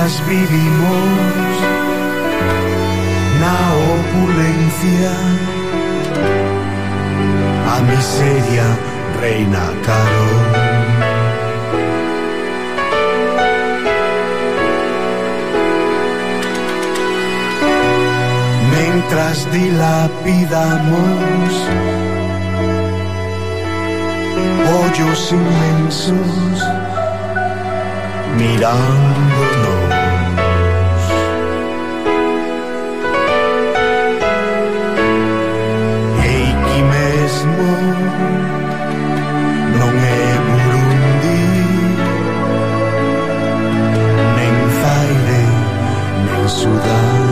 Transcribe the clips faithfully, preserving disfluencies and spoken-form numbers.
Mentras vivimos na opulencia, a miseria reina caro. Mentras dilapidamos hoyos inmensos mirándonos, e aquí mesmo non é Burundi, nen Zaire, nen Sudán.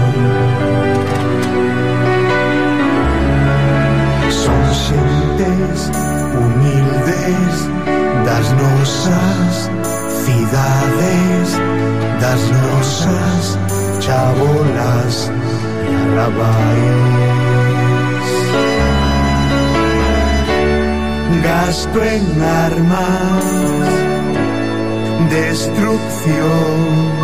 Son xentes humildes das nosas cidades, das nosas chabolas e arrabais. Gasto en armas, destrucción,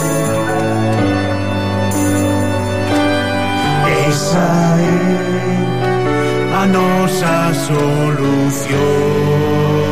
esa é a nosa solución.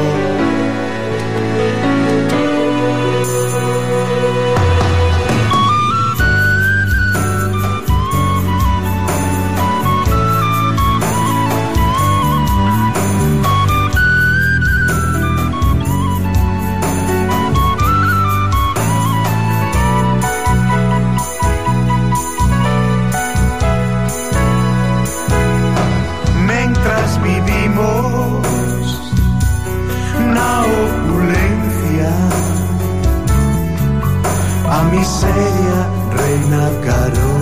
Miseria reina caro.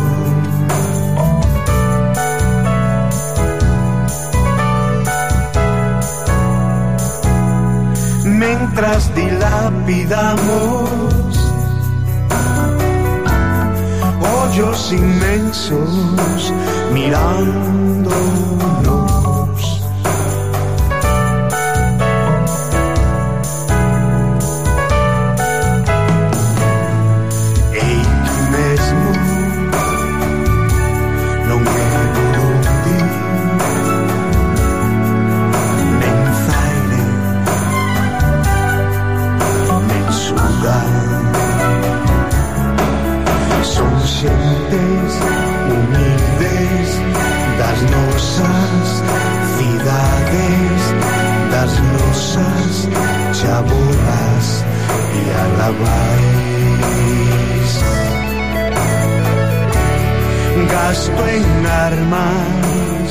Mentras dilapidamos hoyos inmensos mirándonos, xentes humildes das nosas cidades, das nosas chabolas e alabais. Gasto en armas,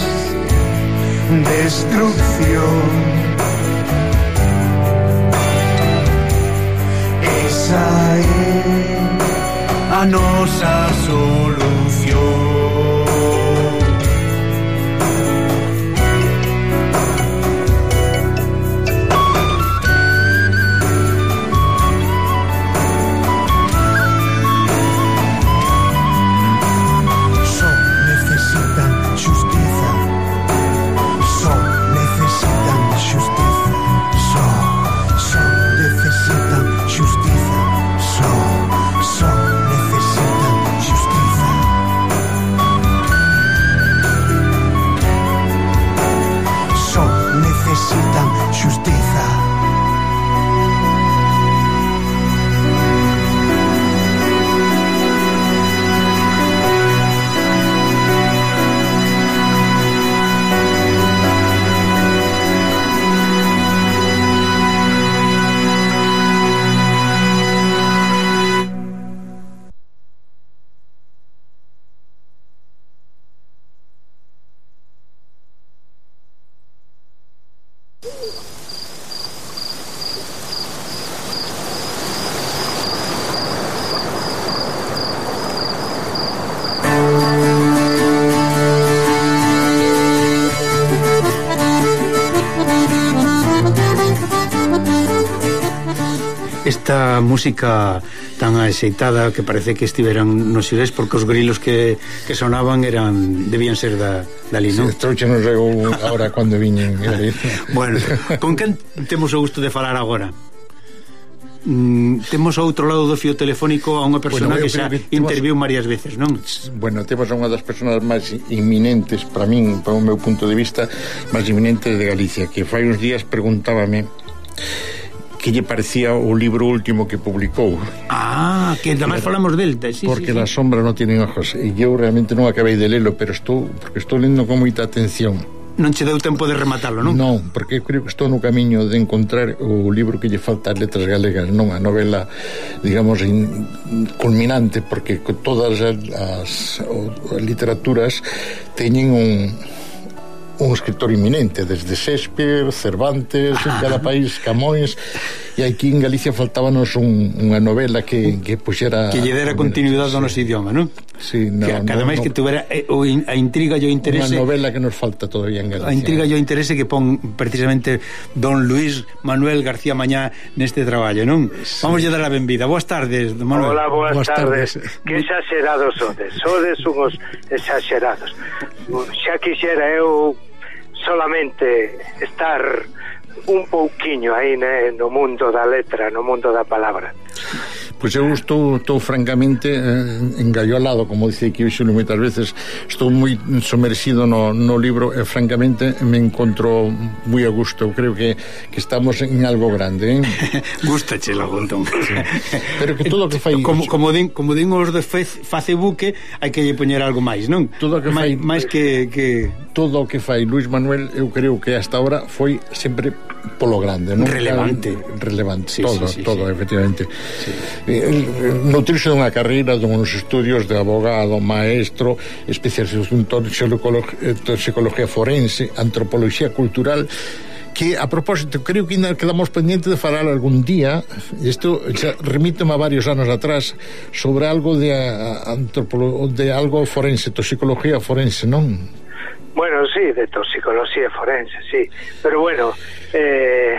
destrucción, esa é a nosa solución. Só necesitan xustiza, só necesitan xustiza, só, só necesitan xustiza, só, só necesitan xustiza. Só necesitan xustiza. Esta música tan axeitada que parece que estiveran nos Xurés, porque os grilos que, que sonaban eran debían ser da, dali, non? Si, Trouche nos regou agora cando viñen. Bueno, con quen temos o gusto de falar agora? mm, temos ao outro lado do fío telefónico a unha persona bueno, que xa temos... interviu varias veces, non? Bueno, temos a unha das persoas máis inminentes para min, para o meu punto de vista, máis inminentes de Galicia, que fai uns días preguntábame que lle parecía o libro último que publicou. Ah, que además falamos del, sí, porque sí, sí. Las sombras non tienen ojos, e eu realmente non acabei de lelo, pero estou porque estou lendo con moita atención. Non che deu tempo de rematalo, non? Non, porque creo que estou no camiño de encontrar o libro que lle falta ás letras galegas, non a novela, digamos, in, culminante, porque todas as, as, as literaturas teñen un un escritor inminente, desde Shakespeare, Cervantes, en cada país Camões, e aquí en Galicia faltábanos un, unha novela que, que puxera que lle dera continuidade ao noso idioma, non? Sí, no, que cada no, máis no, que tuvera eh, o in, a intriga e o interese, unha novela que nos falta todavía en Galicia. A intriga e o interese que pon precisamente don Luís Manuel García Mañá neste traballo, non? Sí. Vamos a dar a benvida. Boas tardes, don Manuel. Hola, boas, boas tardes. tardes. Que exagerados sodes. Sodes unhos exagerados. Xa quixera eu solamente estar un pouquiño aí no mundo da letra, no mundo da palabra. Pois eu estou, estou francamente eh, engaiolado, como dice aquí Xulio moitas veces. Estou moi somerxido no, no libro e francamente me encontro moi a gusto. Eu creo que, que estamos en algo grande, eh? Gústache logo, entón. Sí. Pero que todo o que fai como, como, din, como din os de Facebook, hai que lle poñer algo máis, non? Todo o que fai máis que, que... Todo o que fai Luís Manuel, eu creo que hasta ahora foi sempre polo grande, non? Relevante. Relevante, sí, todo, sí, sí, todo, sí. efectivamente. Sí. Nutrirse dunha carreira, duns estudios de abogado, maestro, especialización en toxicología forense, antropología cultural, que a propósito creo que ainda quedamos pendientes de falar algún día. Isto xa remíteme a varios anos atrás sobre algo de antropolo, de algo forense, toxicología forense, non? Bueno, sí, de toxicología forense, sí, pero bueno, eh,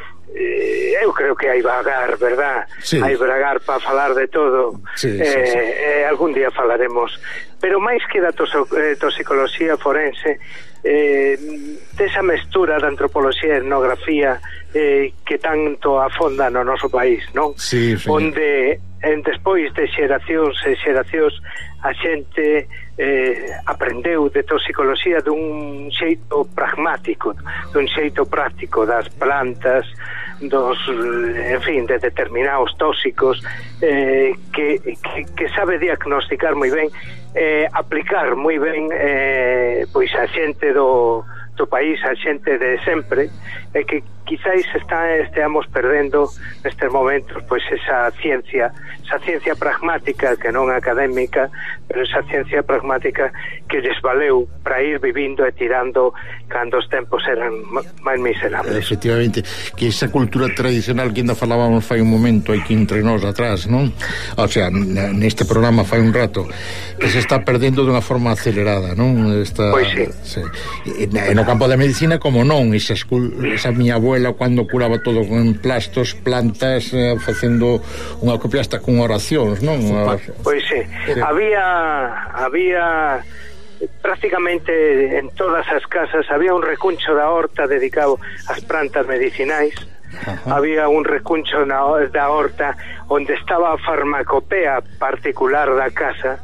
eh, eu creo que hai vagar, verdad? Sí. Hai vagar para falar de todo. Sí, eh, sí, sí. Eh, algún día falaremos, pero máis que da tos, eh, toxicología forense, eh, desa mestura da antropoloxía e etnografía eh, que tanto afonda no noso país, non? Sí, sí. Onde en despois de xeracións e xeracións a xente eh, aprendeu de toxicoloxía dun xeito pragmático, dun xeito práctico das plantas, dos, en fin, de determinados tóxicos, eh, que, que, que sabe diagnosticar moi ben, eh, aplicar moi ben eh, pois a xente do, do país, a xente de sempre, e que quizáis está, esteamos perdendo nestes momentos pois esa ciencia, esa ciencia pragmática que non académica, pero esa ciencia pragmática que lles valeu para ir vivindo e tirando cando os tempos eran máis miserables. Efectivamente, que esa cultura tradicional que ainda falábamos fai un momento aquí entre nós atrás, non? O sea, neste programa fai un rato, que se está perdendo dunha forma acelerada, non? Esta, pois sí. sí. E no campo da medicina, como non, esa, esa miña abuela cando curaba todo con plastos, plantas, eh, facendo unha copia hasta con oracións, non? Pois sí, sí. había había prácticamente en todas as casas había un recuncho da horta dedicado ás plantas medicinais. Ajá. Había un recuncho na, da horta onde estaba a farmacopea particular da casa.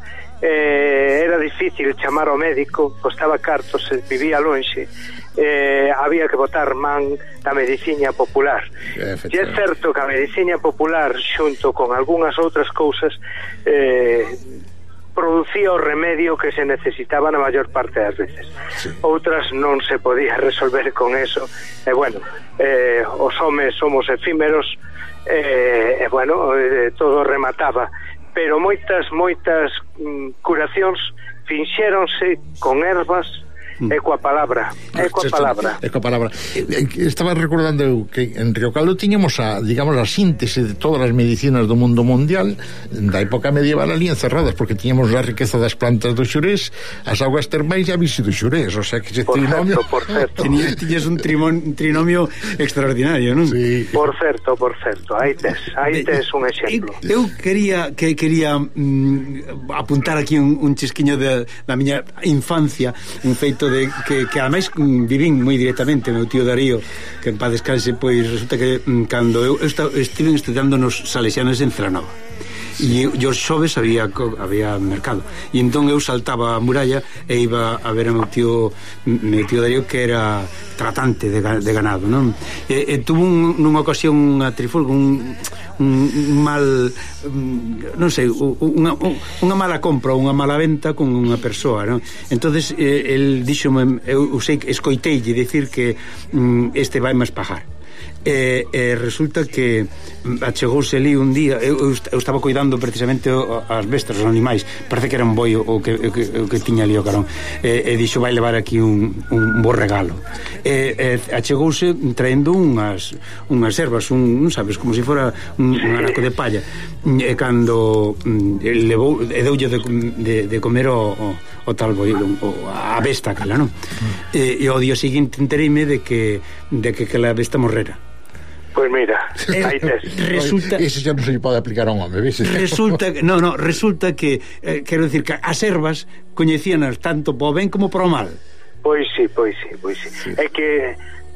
Eh, era difícil chamar ao médico, costaba cartos, vivía lonxe. Eh, había que botar man da medicina popular. E é certo que a medicina popular, xunto con algunhas outras cousas, eh, producía o remedio que se necesitaba na maior parte das veces. Sí. Outras non se podía resolver con eso. E bueno, eh, os homes somos efímeros, e eh, bueno, eh, todo remataba. Pero moitas, moitas mm, curacións finxéronse con ervas e coa palabra, e coa palabra. E coa palabra. Estaba recordando eu que en Río Caldo tiñamos a, digamos, a síntese de todas as medicinas do mundo mundial da época medieval ali encerradas, porque tiñamos a riqueza das plantas do Xurés, as augas termais e a bici do Xurés, o sea que ese por trinomio... Certo, por certo. Tiñes, tiñes un, trimon, un trinomio extraordinario, non? Sí. Por certo, por certo. Aí tes, aí tes un exemplo. Eu quería que quería mm, apuntar aquí un, un chisquiño de, da miña infancia, un feito feito de que, que ademais vivín moi directamente meu tío Darío, que en paz descanse, pois resulta que cando eu, eu estive estudando nos Salesianos en Celanova, e os xoves había había mercado, e entón eu saltaba a muralla e iba a ver a meu tío meu tío Darío, que era tratante de, de ganado, non? E, e tuvo un, nunha ocasión unha trifulga, un, un mal non sei, unha, unha mala compra, unha mala venta con unha persoa, non? Entonces eh, el díxome, eu sei, escoiteille dicir que mm, este vai máis pagar. E, e resulta que achegouse ali un día, eu, eu estaba cuidando precisamente as bestas, os animais, parece que era un boi o que, o que, o que tiña ali o carón, e, e dixo vai levar aquí un, un bo regalo, e, e achegouse traendo unhas unhas ervas, un, non sabes, como se fora un, un anaco de palla, e cando e levou, e deulle de, de, de comer o, o, o tal boi, o, a besta aquela, non? Mm. E, e ao día seguinte entereime de que de que aquela besta morrera. Pois mira, aí tes. Resulta, ese xa non se pode aplicar a un home, ves? Resulta, no, no, resulta que eh, quero decir que as ervas coñecíanas tanto po ben como pro mal. Pois sí, pois sí, pois sí. sí. É que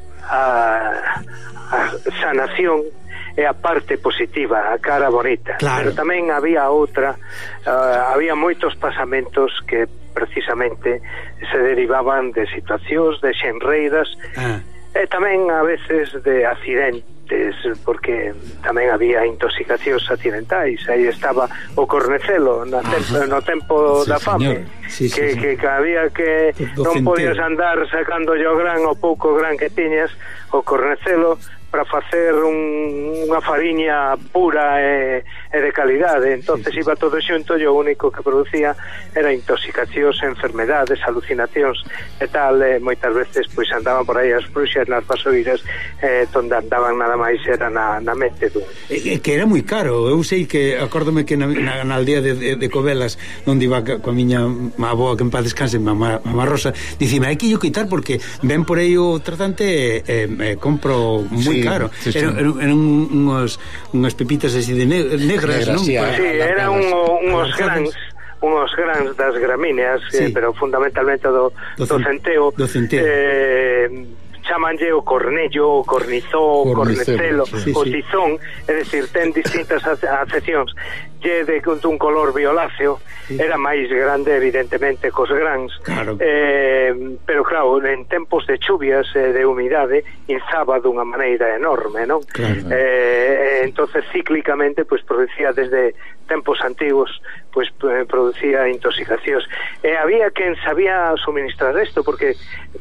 a, a sanación é a parte positiva, a cara bonita. Claro. Pero tamén había outra, uh, había moitos pasamentos que precisamente se derivaban de situacións, de xenreiras, ah. e tamén a veces de accidentes, porque tamén había intoxicacións accidentais. Aí estaba o cornecelo no tempo, no tempo sí, da fame, sí, sí, que, sí. que, que había que non podías andar sacando o gran o pouco gran que tiñas, o cornecelo, para facer un, unha fariña pura e, e de calidade. Entonces sí, sí. iba todo xunto, e o único que producía era intoxicacións, enfermedades, alucinacións e tal, e moitas veces pois andaban por aí as bruxas nas pasoiras, eh, onde andaban nada máis era na, na mente dun. E, que era moi caro. Eu sei que, acórdome que na, na, na aldea de, de, de Covelas, onde iba coa miña aboa, que en paz descanse, mamá, mamá Rosa, dicime, hai que yo quitar porque ven por aí o tratante e eh, eh, compro moi sí. Claro, sí, sí. eran, eran unhas, unhas pepitas así de negras, negras non? Sí, sí, eran un, unhos grans, unhos grans das gramíneas, sí. eh, pero fundamentalmente do, do, do centeo, do centeo. Eh, chamanlle o cornello, o cornizó, o cornecelo, sí, o tizón, é dicir, ten distintas acepcións. Lle de un color violáceo, sí. Era máis grande evidentemente cos grans, claro. eh, pero claro, en tempos de chuvias e eh, de humidade inzaba dunha maneira enorme, non? Claro. Eh, entonces cíclicamente pues producía desde tempos antigos pues producía intoxicacións, e había quen sabía suministrar isto, porque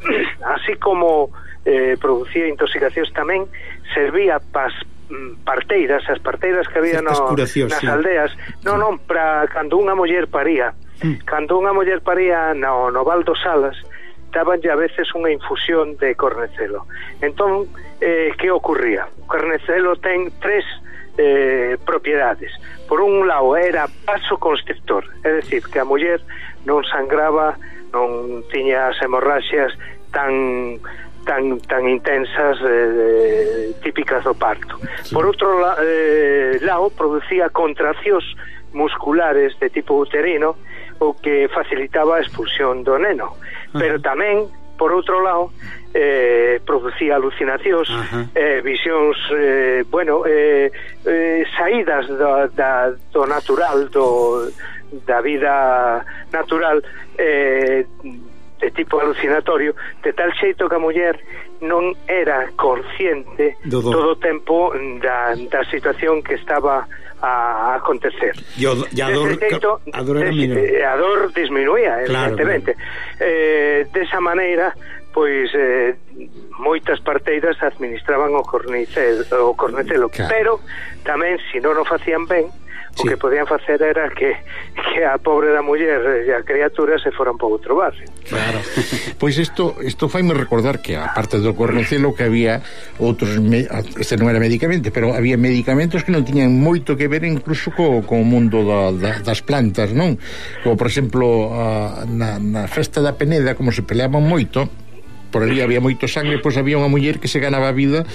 así como eh, producía intoxicacións, tamén servía pas parteiras, as parteiras que había no, nas sí. aldeas, non, non, para cando unha muller paría, mm. cando unha muller paría no, no Val dos Salas, dabanlle a veces unha infusión de cornecelo. Entón, eh, que ocurría? O cornecelo ten tres eh, propiedades. Por un lado, era vasoconstrictor, é dicir, que a muller non sangraba, non tiña as hemorraxias tan tan tan intensas, eh, típicas do parto. Sí. Por outro la, eh, lado, producía contraccións musculares de tipo uterino, o que facilitaba a expulsión do neno. Uh-huh. Pero tamén, por outro lado, eh, producía alucinacións, uh-huh. eh, visións, eh, bueno, eh, eh, saídas do, da, do natural, do, da vida natural, eh, de tipo alucinatorio, de tal xeito que a muller non era consciente do do. todo o tempo da, da situación que estaba a acontecer. E a dor, xeito, a dor era menor. A dor disminuía, evidentemente. Claro, claro. Eh, desa maneira, pois eh, moitas parteiras administraban o cornicelo, o cornecelo, claro. Pero tamén, se non o facían ben, o sí. que podían facer era que, que a pobre da muller e a criatura se foran por outro barrio. Claro. Pois isto isto faime recordar que aparte do cornecelo que había outros, este non era medicamente, pero había medicamentos que non tiñan moito que ver incluso co, co mundo da, da, das plantas, non? Como por exemplo a, na, na festa da Peneda, como se peleaban moito, por ali había moito sangre, pois había unha muller que se ganaba a vida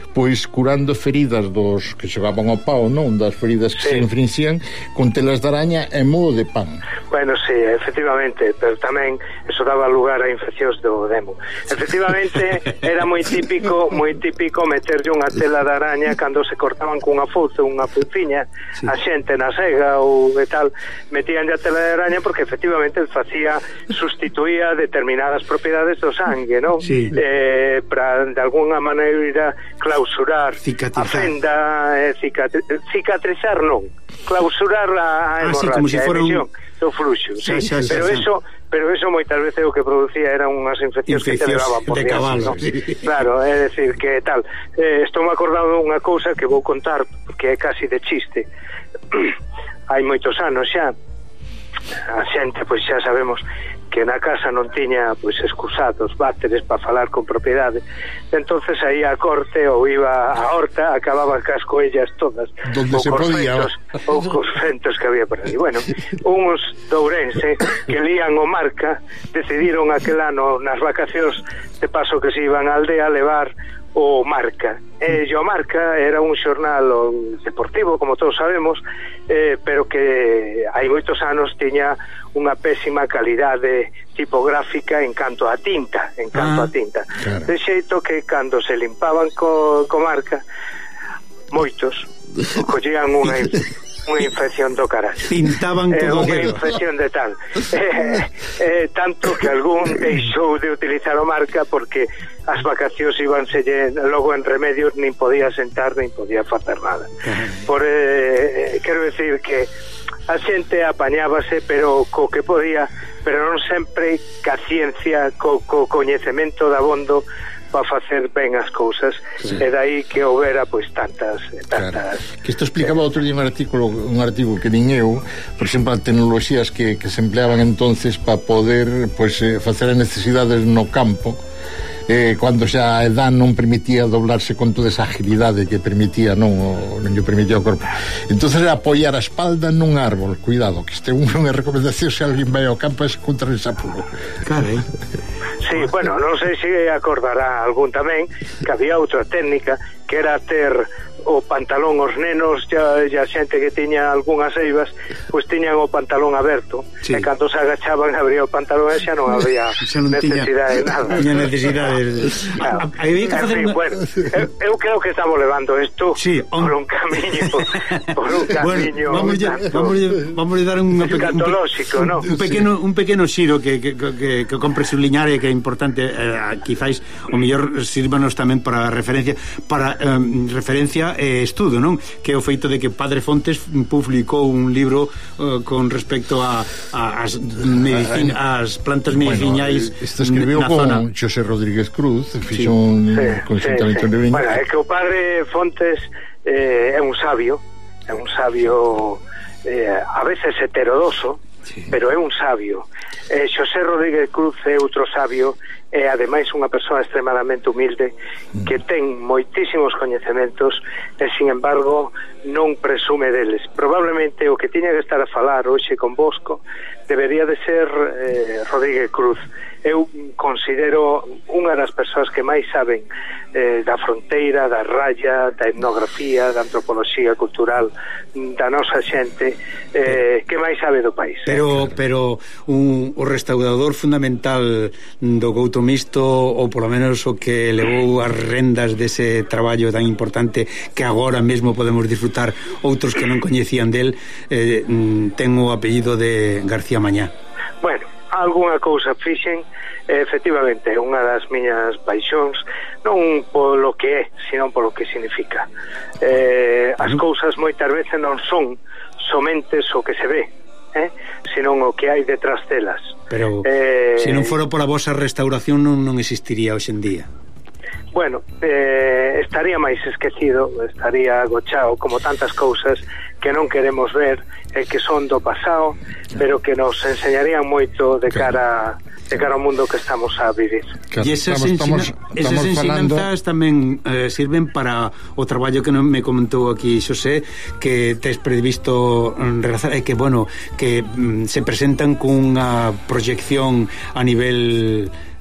pois curando feridas dos que xogaban ao pau, non? Das feridas que sí. se infringían con telas de araña e modo de pan. Bueno, sí, efectivamente, pero tamén eso daba lugar a infeccións do demo. Efectivamente, era moi típico, moi típico meterlle unha tela de araña cando se cortaban cunha fouce, unha fuciña, sí. a xente na sega ou e tal, metían a tela de araña porque efectivamente facía, sustituía determinadas propiedades do sangue, non? Sí. Eh, para de alguna maneira clausurar cicatrizar. a fenda, eh, cicatri cicatrizar non, clausurar a, a hemorragia, ah, sí, como si fuera un... do fluxo, sí, sí, sí, pero sí, eso, sí. pero eso moitas veces o que producía eran unhas infeccións que te levaban por de días, cabalo, ¿no? Sí. Claro, é decir que tal. Eh, estou me acordando unha cousa que vou contar que é casi de chiste. Hai moitos anos xa a xente, pois xa sabemos que na casa non tiña pois excusados váteres para falar con propiedade, entonces aí a corte ou iba a horta, acababa cas coellas todas donde se podía ou cos fentos que había por aí. Bueno, uns dourense que lían o Marca decidiron aquel ano nas vacacións de paso que se iban á aldea a levar o Marca, e o Marca era un xornal deportivo, como todos sabemos, eh, pero que hai moitos anos tiña unha pésima calidade tipográfica en canto a tinta, en canto ah, a tinta. Claro. De xeito que cando se limpaban co, co Marca, moitos collían unha unha infección do carallo. Pintaban todo eh, unha infección de tal. Eh, eh, tanto que algún deixou de utilizar o Marca porque as vacacións íbanse logo en remedios, nin podía sentar, nin podía facer nada. Por eh, quero decir que a xente apañábase, pero co que podía, pero non sempre ca ciencia, co, co coñecemento da abondo para facer ben as cousas, sí. E dai que houbera pois tantas tantas claro. Que isto explicaba outro día un artículo un artigo que nin eu, por exemplo, as tecnoloxías que, que se empleaban entonces para poder pois eh, facer as necesidades no campo, eh, cando xa a edad non permitía doblarse con toda esa agilidade que permitía, non, o, non lle permitía o corpo. Entonces era apoiar a espalda nun árbol. Cuidado, que este é unha recomendación se alguén vai ao campo é contra ese apuro. Carai. Sí, bueno, non sei se acordará algún tamén que había outra técnica que era ter o pantalón os nenos, ya, ya xente que tiña algunhas eivas, pois tiñan o pantalón aberto, sí. E cando se agachaban abría o pantalón e xa non había xa non necesidade de nada. Tiña necesidade de... Claro. En fin, una... bueno, eu, eu creo que estamos levando isto sí, on... por un camiño por un camiño bueno, vamos, ya, vamos, ya, vamos a dar un, pe... un, ¿no? un pequeno un pequeno xiro que, que, que, que compre subliñar e que é importante, eh, quizáis o mellor sírvanos tamén para referencia para eh, referencia e estudo, non? Que é o feito de que Padre Fontes publicou un libro uh, con respecto a, a as, medicin, as plantas medicinais. Bueno, isto escribiu con zona. José Rodríguez Cruz, fixo sí. un sí, consultamento sí, sí. de viña. Bueno, é que o Padre Fontes eh, é un sabio, é un sabio eh, a veces heterodoxo, sí. Pero é un sabio. Eh, José Rodríguez Cruz é outro sabio e ademais unha persoa extremadamente humilde que ten moitísimos coñecementos e sin embargo non presume deles. Probablemente o que tiña que estar a falar hoxe con Bosco debería de ser eh, Rodríguez Cruz. Eu considero unha das persoas que máis saben eh, da fronteira, da raya, da etnografía, da antropoloxía cultural da nosa xente, eh, que máis sabe do país. Pero, pero un, o restaurador fundamental do Couto Misto, ou polo menos o que levou as rendas dese traballo tan importante que agora mesmo podemos disfrutar outros que non coñecían del, eh, ten o apellido de García Mañá. Bueno, algunha cousa fixen, efectivamente, unha das miñas paixóns, non polo que é, sino polo que significa. Eh, as cousas moitas veces non son somente o que se ve, eh, senón o que hai detrás delas. Pero eh, se non fora pola vosa restauración non, non existiría hoxe en día. Bueno, eh, estaría máis esquecido, estaría agochado como tantas cousas que non queremos ver e que son do pasado, pero que nos enseñarían moito de cara de cara ao mundo que estamos a vivir. Claro, e esas, estamos, ensina, estamos, esas ensinanzas falando... tamén eh, sirven para o traballo que non me comentou aquí Xosé, que tes previsto realizar, e que, bueno, que mm, se presentan cunha proyección a nivel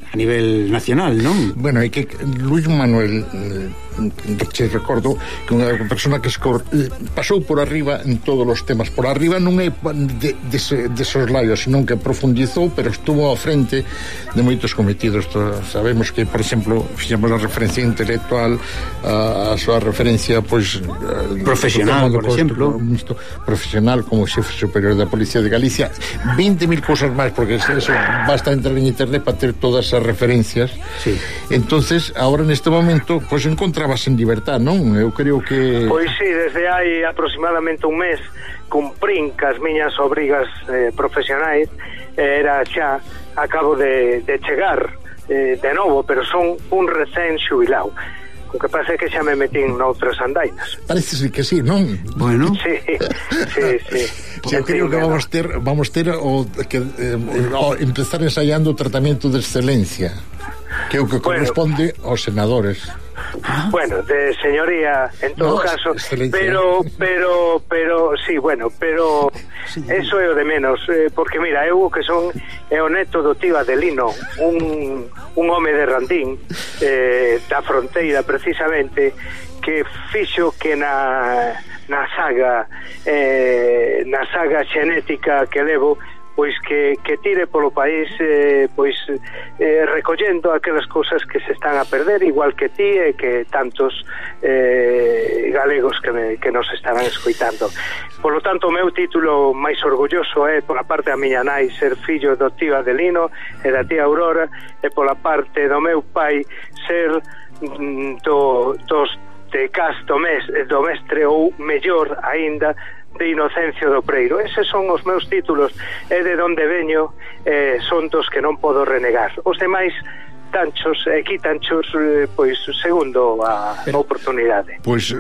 a nivel nacional, non? Bueno, é que Luis Manuel eh, che recordo que unha persona que escor, eh, pasou por arriba en todos os temas. Por arriba non é de, de, de esos laios, senón que profundizou, pero estuvo ao frente de moitos cometidos. Sabemos que, por exemplo, fixemos a referencia intelectual, a, a súa referencia pois, profesional, por costo, exemplo profesional como xefe superior da Policía de Galicia, veinte mil cousas máis, porque eso basta entrar en internet para ter todas as referencias. Sí. Entonces, ahora neste momento, pois encontrabas en libertad, non? Eu creo que... Pois sí, desde hai aproximadamente un mes cumprín cas miñas obrigas eh, profesionais, eh, era xa acabo de, de chegar eh, de novo, pero son un recén xubilado. O que pasa é que xa me metín noutras andainas. Parece que sí, non? Bueno. Sí, sí, sí. Sí, eu creo que vamos ter vamos ter o que eh, o empezar ensaiando o tratamento de excelencia, que é o que corresponde bueno, aos senadores. Bueno, de señoría en todo no, caso, pero pero pero sí, bueno, pero eso é o de menos, eh, porque mira, eu que son é o neto do tío Adelino, un un home de Randín, eh, da fronteira precisamente, que fixo que na na saga eh, na saga xenética que levo, pois que, que tire polo país eh, pois eh, recollendo aquelas cousas que se están a perder, igual que ti e que tantos eh, galegos que, me, que nos estarán escoitando. Por lo tanto, o meu título máis orgulloso é, pola parte da miña nai, ser fillo do tío Adelino e da tía Aurora, e pola parte do meu pai ser mm, do, dos de cas do, mes, do mestre, ou mellor aínda, de Inocencio do Preiro. Eses son os meus títulos, e de onde veño eh, son dos que non podo renegar. Os demais tanchos e quitanchos eh, pois segundo a Pero, oportunidade. Pois eh,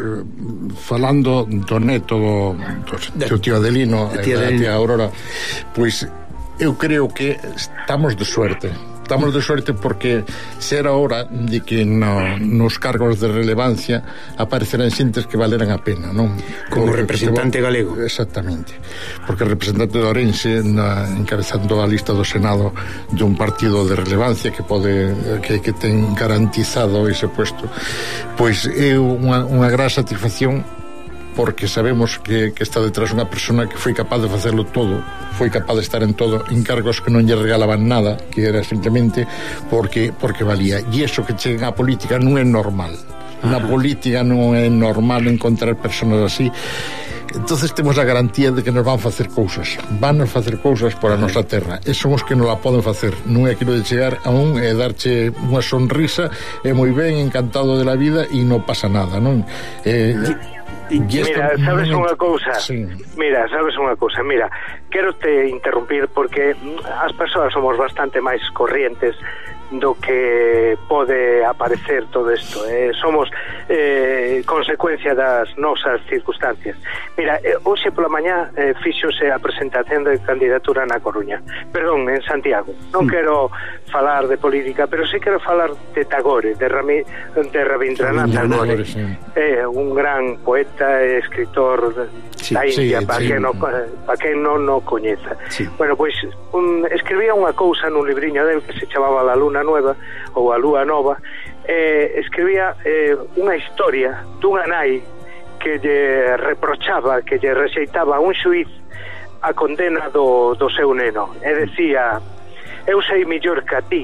falando do neto do, do tío Adelino e da tía Aurora, pois eu creo que estamos de suerte. Estamos de suerte porque será hora de que no, nos cargos de relevancia aparecerán xentes que valeran a pena, non? Como porque, representante que, galego. Exactamente. Porque o representante de Ourense, na, encabezando a lista do Senado de un partido de relevancia que pode que, que ten garantizado ese puesto, pois é unha, unha gran satisfacción, porque sabemos que, que está detrás unha persona que foi capaz de facelo todo, foi capaz de estar en todo, en cargos que non lle regalaban nada, que era simplemente porque porque valía. E iso que cheguen á política non é normal. Na política non é normal encontrar personas así. Entonces temos a garantía de que nos van facer cousas, van a facer cousas por a nosa terra, e son os que non la poden facer. Non é aquilo de chegar a un e darche unha sonrisa e moi ben, encantado de la vida, e non pasa nada, non? Eh, Mira, sabes unha cousa? Sí. Mira, sabes unha cousa? Mira, quero te interrumpir porque as persoas somos bastante máis corrientes do que pode aparecer todo isto, eh? Somos eh, consecuencia das nosas circunstancias. Mira, eh, hoxe pola mañá eh, fíxose a presentación de candidatura na Coruña, perdón, en Santiago. Non mm. quero falar de política, pero sí quero falar de Tagore, de, Rami, de Rabindranath Tagore, sí. eh, un gran poeta e escritor sí, da India, sí, para sí. que no, pa que non o coñeza. Sí. Bueno, pois un, escribía unha cousa nun libriño del que se chamaba La Luna Nueva ou A Lúa Nova, eh, escribía eh, unha historia dunha nai que lle reprochaba, que lle rexeitaba a un xuiz a condena do, do seu neno, e decía: eu sei millor que a ti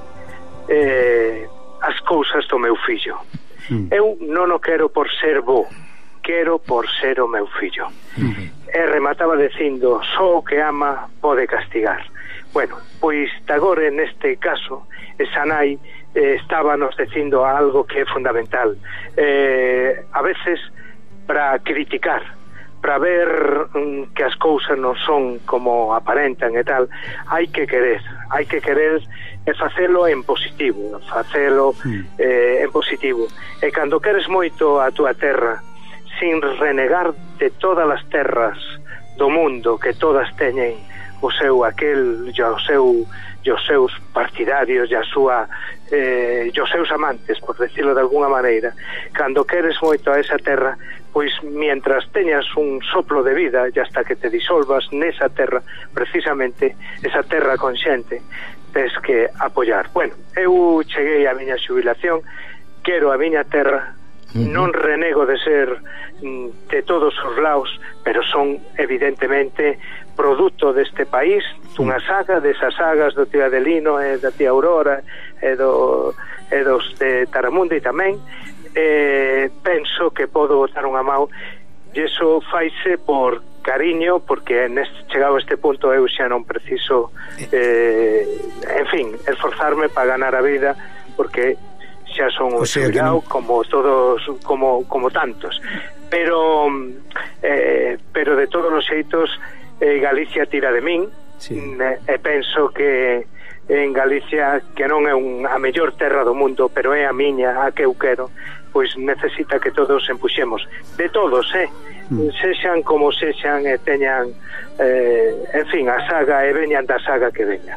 eh, as cousas do meu fillo, mm. eu non o quero por ser bo, quero por ser o meu fillo. Mm. E remataba dicindo: só o que ama pode castigar. Bueno, pois Tagore neste caso, esa nai eh, estaba nos dicindo algo que é fundamental, eh, a veces para criticar, para ver mm, que as cousas non son como aparentan e tal, hai que querer, hai que querer e facelo en positivo, facelo eh, en positivo. E cando queres moito a túa terra, sin renegar de todas as terras do mundo, que todas teñen o seu aquel, e o seu e os seus partidarios e a súa eh, e os seus amantes, por decirlo de alguna maneira, cando queres moito a esa terra, pois mientras teñas un soplo de vida e hasta que te disolvas nesa terra, precisamente esa terra consciente, tes que apoiar. Bueno, eu cheguei á miña xubilación, quero a miña terra, uh-huh. non renego de ser de todos os lados, pero son evidentemente produto deste país, dunha saga, desas sagas do tío Adelino e da tía Aurora e, do, e dos de Taramundi tamén. Eh, penso que podo botar unha mão, e iso faise por cariño, porque neste, chegado a este punto eu xa non preciso eh, en fin, esforzarme para ganar a vida, porque xa son un xubilao, no... como todos, como, como tantos, pero eh, pero de todos os xeitos eh, Galicia tira de min, sí. E penso que en Galicia, que non é un, a mellor terra do mundo, pero é a miña, a que eu quero, pois necesita que todos empuxemos, de todos, eh? Mm. Sexan como sexan e teñan eh, en fin, a saga, e veñan da saga que veña.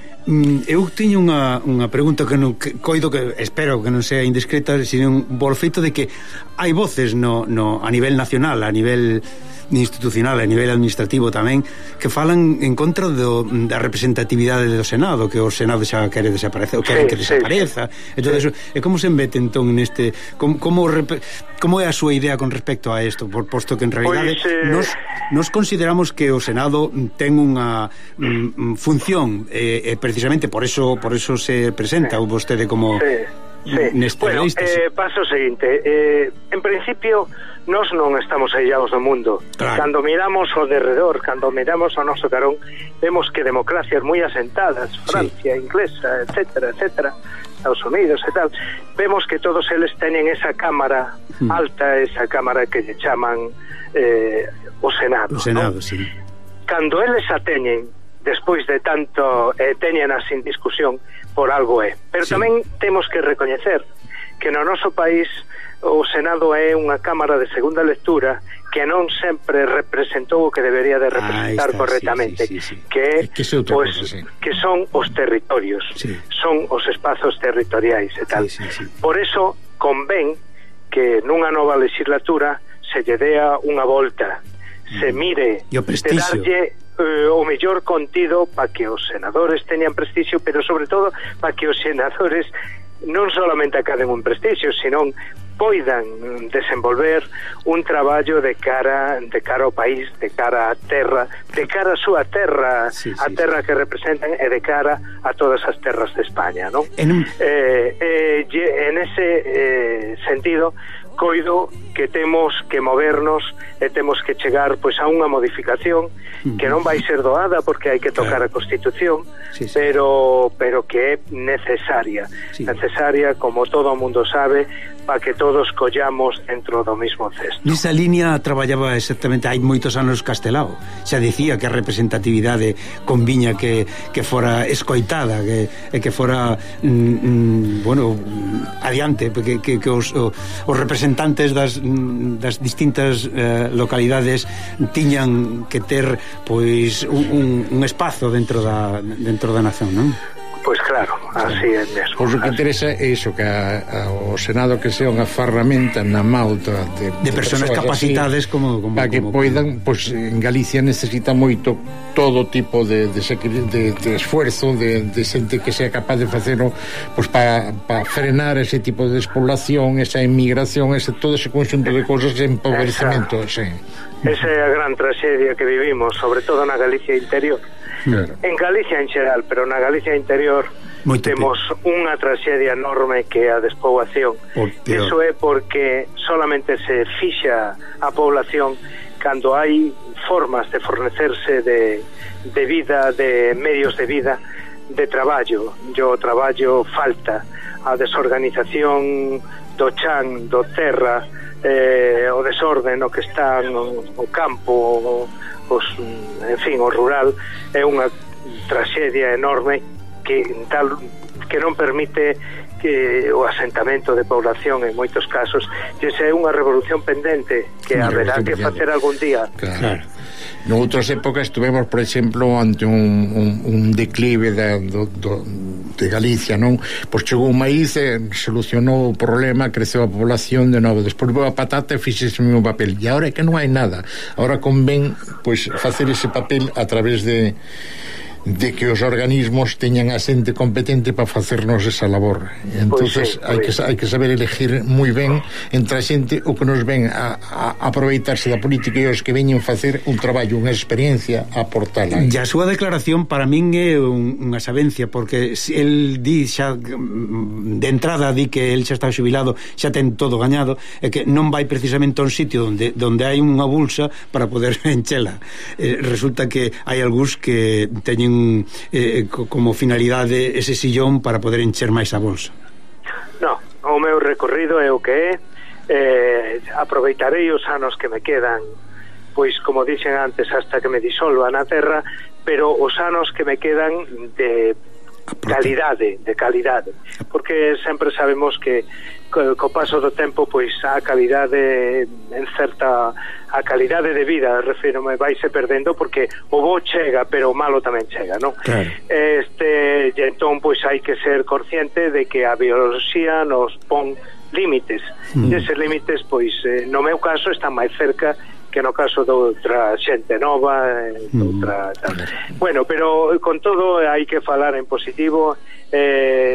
Mm, eu teño unha, unha pregunta que non que, coido que espero que non sea indiscreta, sino por feito de que hai voces no, no, a nivel nacional, a nivel institucional, a nivel administrativo tamén, que falan en contra do, da representatividade do Senado, que o Senado xa quere desaparecer, ou queren sí, que desapareza, sí, sí. Entón, sí. E como se embete entón neste, como, como, como é a súa idea con respecto a isto, por posto que en realidade pues, eh... nos, nos consideramos que o Senado ten unha mm, función, e eh, eh, precisamente por eso por eso se presenta sí. vostede como sí. Sí. Bueno, eh, paso o seguinte, eh, en principio nós non estamos aillados do mundo, claro. Cando miramos ao derredor, cando miramos ao noso carón, vemos que democracias moi asentadas, Francia, sí. Inglesa, etcétera, etcétera, Estados Unidos e tal, vemos que todos eles teñen esa cámara mm. alta, esa cámara que lle chaman eh, o Senado, o Senado, ¿no? Sí. Cando eles a teñen, despois de tanto eh, teñen a sin discusión, por algo é, pero sí. Tamén temos que recoñecer que no noso país o Senado é unha cámara de segunda lectura que non sempre representou o que debería de representar ah, está, correctamente, sí, sí, sí. Que, que, pues, cosa, sí. Que son os territorios, sí. Son os espazos territoriais e tal, sí, sí, sí. Por eso convén que nunha nova legislatura se lle dea unha volta, mm. se mire de darlle Uh, o mellor contido para que os senadores teñan prestixio, pero sobre todo para que os senadores non solamente acaden un prestixio, senón poidan desenvolver un traballo de cara de cara ao país, de cara á terra, de cara á súa terra, sí, sí, a terra que representan, e de cara a todas as terras de España, non? En, eh, eh, en ese eh, sentido coido que temos que movernos e temos que chegar pois a unha modificación que non vai ser doada porque hai que tocar claro. A Constitución, sí, sí. pero pero que é necesaria, sí. Necesaria, como todo o mundo sabe, para que todos collamos dentro do mismo cesto. Nesa línea traballaba exactamente hai moitos anos Castelao, xa dicía que a representatividade conviña que, que fora escoitada, que, que fora mm, bueno, adiante, que, que, que os, os representantes das, das distintas eh, localidades tiñan que ter pois un, un espazo dentro da, dentro da nación, non? Pois claro, así é mesmo. Pois o que interesa é iso, que a, a, o Senado que sea unha ferramenta na mauta de, de, de persoas capacitadas así, como, como, para que como, poidan, pois en Galicia necesita moito todo tipo de, de, de, de esfuerzo de, de xente que sea capaz de facelo pois para pa frenar ese tipo de despoblación, esa emigración, ese, todo ese conxunto de cosas de empobrecemento, sí. Esa é a gran traxedia que vivimos, sobre todo na Galicia interior. Claro. En Galicia en xeral, pero na Galicia interior Moito temos peor. Unha traxedia enorme que é a despoboación. Iso é porque solamente se fixa a población cando hai formas de fornecerse de, de vida, de medios de vida, de traballo. Yo traballo falta, a desorganización do chan, do terra, eh, o desorden no que está no, no campo, os, en fin, o rural, é unha traxedia enorme que tal que non permite que o asentamento de población en moitos casos, que é unha revolución pendente que haberá que facer algún día. Claro. Noutras épocas estuvemos, por exemplo, ante un, un, un declive de, do, do, de Galicia, non? Pois chegou o maíz e solucionou o problema, creceu a población de novo, despois vou a patata e fixese o mesmo papel, e agora é que non hai nada, agora convén pois facer ese papel a través de de que os organismos teñan a xente competente para facernos esa labor. Entonces, pues sí, hai, que, hai que saber elegir moi ben entre a xente o que nos ven a, a aproveitarse da política e os que veñen facer un traballo, unha experiencia a aportala. E a súa declaración para min é un, unha sabencia, porque el di xa de entrada di que el xa está xubilado, xa ten todo gañado, e que non vai precisamente a un sitio onde, donde hai unha bolsa para poder enchela. Eh, resulta que hai algúns que teñen Eh, como finalidade ese sillón para poder encher máis a bolsa. No, o meu recorrido é o que é. eh, aproveitarei os anos que me quedan, pois como dixen antes, hasta que me disolva na terra, pero os anos que me quedan de calidade, de calidade, porque sempre sabemos que co, co paso do tempo pois a calidade en certa a calidade de vida, refírome, vaise perdendo porque o bo chega, pero o malo tamén chega, non? Claro. Este, e entón pois hai que ser consciente de que a bioloxía nos pon límites, mm. e eses límites pois eh, no meu caso están máis cerca que no caso de outra xente nova, de outra tal. Bueno, pero con todo hai que falar en positivo. Eh,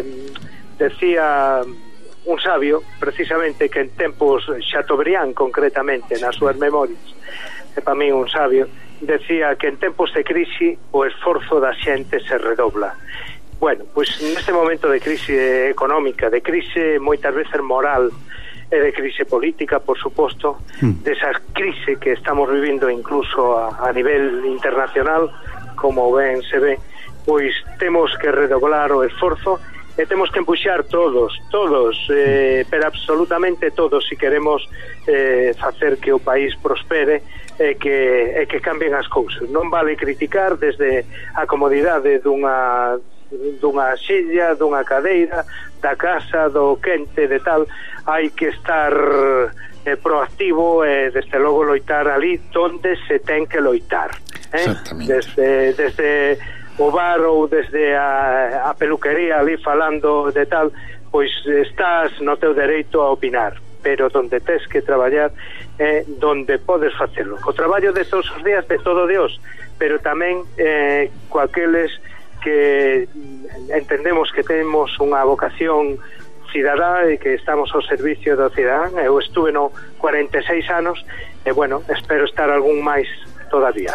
decía un sabio, precisamente, que en tempos, Chateaubriand concretamente, nas súas memorias, é para mí un sabio, decía que en tempos de crise o esforzo da xente se redobla. Bueno, pois pues, neste momento de crise económica, de crise moitas veces moral, e de crise política, por suposto, mm. desa crise que estamos vivindo incluso a, a nivel internacional, como ben se ve, pois temos que redoblar o esforzo e temos que empuxar todos, todos, eh, pero absolutamente todos, se si queremos eh, facer que o país prospere e que, e que cambien as cousas. Non vale criticar desde a comodidade dunha dunha silla, dunha cadeira, da casa, do quente, de tal. Hai que estar eh, proactivo e desde logo loitar ali donde se ten que loitar, eh? desde, desde o bar ou desde a, a peluquería ali falando de tal, pois estás no teu dereito a opinar, pero donde tes que traballar é eh, donde podes facelo, o traballo de todos os días de todo Dios, pero tamén eh, coaqueles que entendemos que temos unha vocación cidadá e que estamos ao servicio do cidadán. Eu estuve no cuarenta e seis anos e, bueno, espero estar algún máis todavía.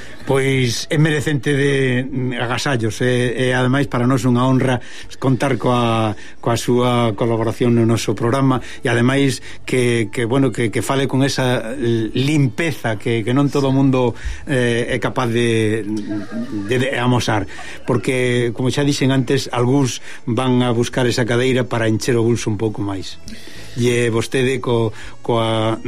Pois é merecente de agasallos e, e ademais para nós unha honra contar coa, coa súa colaboración no noso programa e ademais que, que bueno, que, que fale con esa limpeza que, que non todo o mundo eh, é capaz de, de, de amosar, porque como xa dixen antes, algúns van a buscar esa cadeira para encher o bolso un pouco máis. E vostede co, coa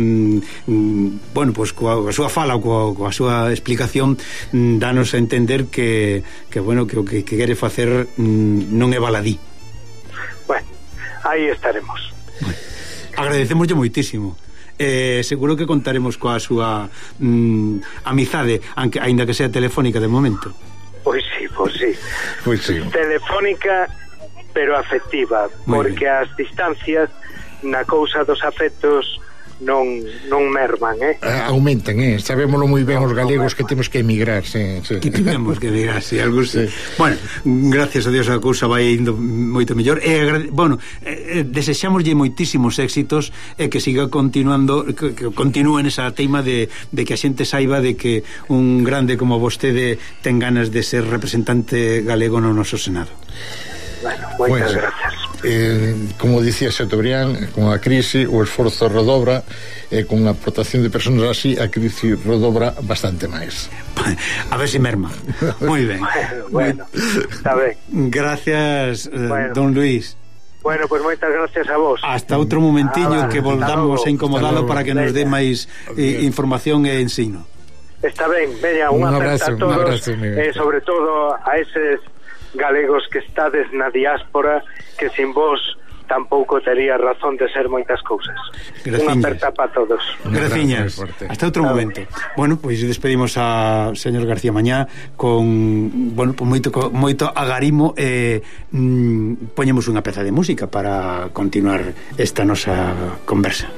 mm, bueno, pois coa, coa súa fala ou coa, coa súa explicación mm, danos a entender que, que bueno, que o que, que quere facer mm, non é baladí. Bueno, aí estaremos. Bueno, agradecemoslle moitísimo. Eh, seguro que contaremos coa súa mm, amizade, aunque, ainda que sea telefónica de momento. Pois sí, pois sí, pois sí. Telefónica pero afectiva. Muy porque bien. As distancias na cousa dos afectos non non merman, eh? Ah, aumentan, eh? Sabémolo moi ben os galegos que temos que emigrar, sí, sí. Que temos que emigrar, sí, algúns, sí. Bueno, gracias a Dios a cousa vai indo moito mellor. E, bueno, eh, desexámoslle moitísimos éxitos e que siga continuando, que, que continúe nesa teima de, de que a xente saiba de que un grande como vostede ten ganas de ser representante galego no noso Senado. Bueno, moitas pues, gracias. Eh, como dicía Chateaubriand, con a crise o esforzo redobra e eh, con a aportación de persoas así a crise redobra bastante máis. A ver se si merma. Moi ben. Bueno, está ben. Gracias, eh, bueno. Don Luis. Bueno, pues moitas gracias a vos. Hasta outro momentiño ah, que voltamos a incomodalo para que nos dé máis eh, información e ensino. Está ben, veña, un, un abrazo a todos, un abrazo, e eh, sobre todo a eses galegos que estades na diáspora, que sin vos tampouco tería razón de ser moitas cousas. Unha aperta para todos. Graciñas. Hasta outro claro. momento. Bueno, pois pues despedimos a señor García Mañá con, bueno, pues moito moito agarimo e mm, poñemos unha peza de música para continuar esta nosa conversa.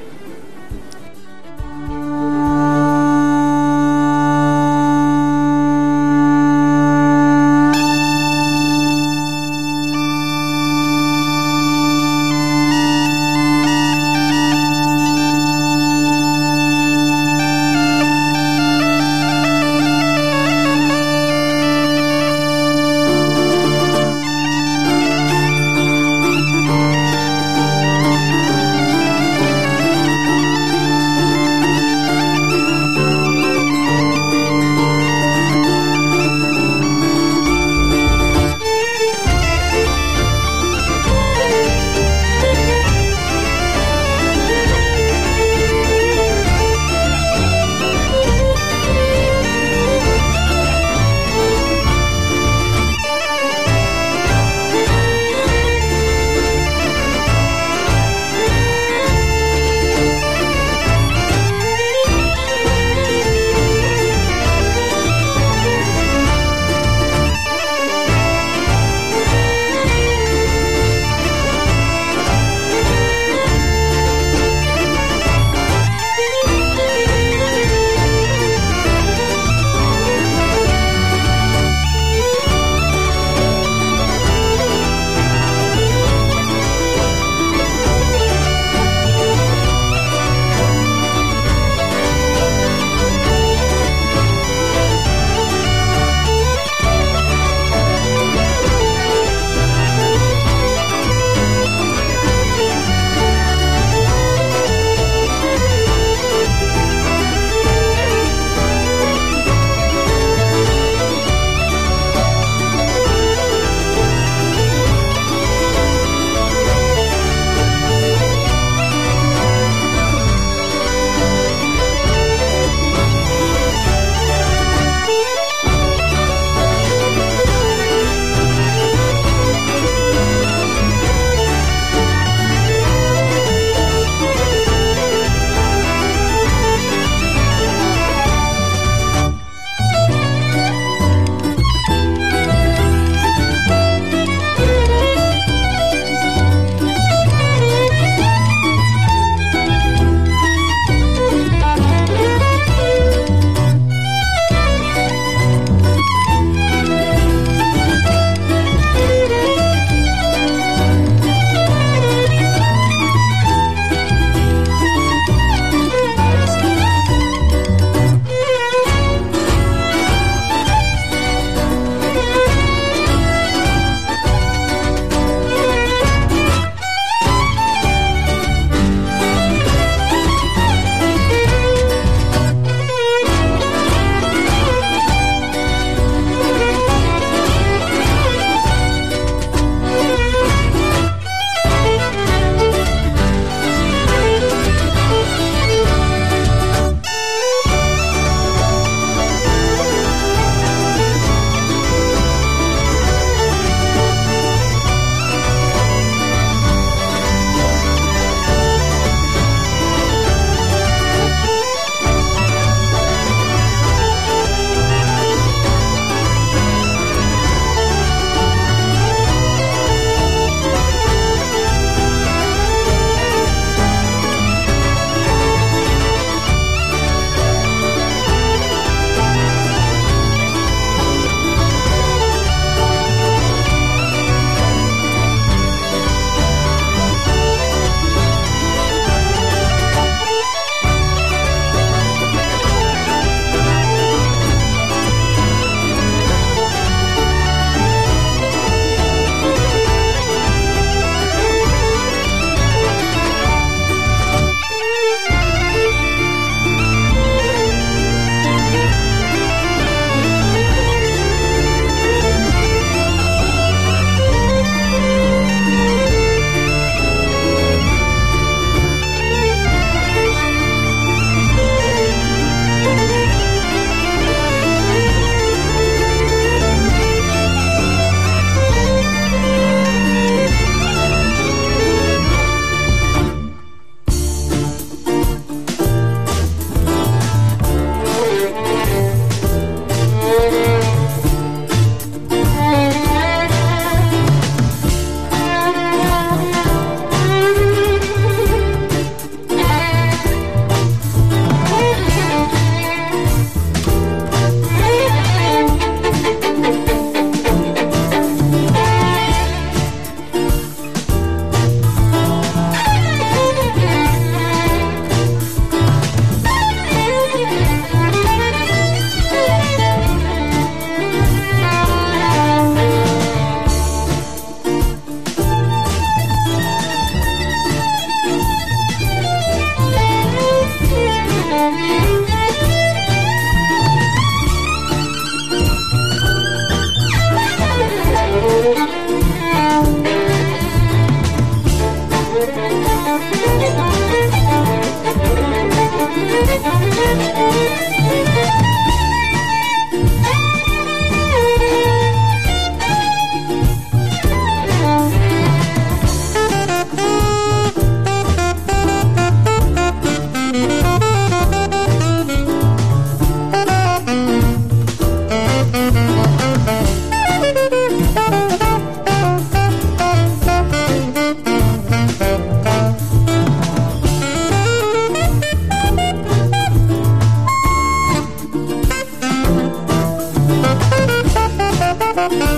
Thank you.